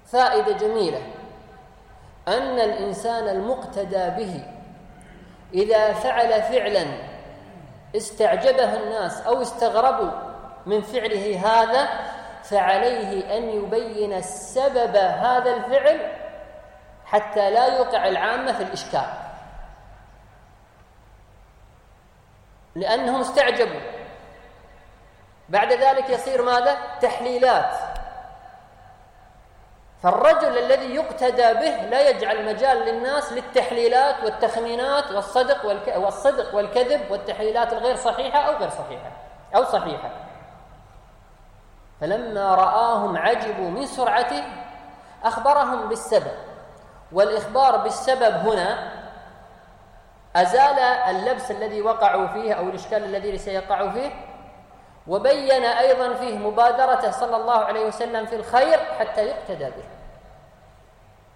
فائدة جميلة أن الإنسان المقتدى به إذا فعل فعلا استعجبه الناس أو استغربوا من فعله هذا، فعليه أن يبين السبب هذا الفعل حتى لا يوقع العامة في الإشكال، لأنهم استعجبوا. بعد ذلك يصير ماذا؟ تحليلات. فالرجل الذي يقتدى به لا يجعل مجال للناس للتحليلات والتخمينات والصدق والكذب والتحليلات الغير صحيحة أو غير صحيحة أو صحيحة. فلما رآهم عجبوا من سرعته أخبرهم بالسبب، والإخبار بالسبب هنا أزال اللبس الذي وقعوا فيه أو الإشكال الذي سيقعوا فيه، وبين أيضا فيه مبادرته صلى الله عليه وسلم في الخير حتى يقتدى به.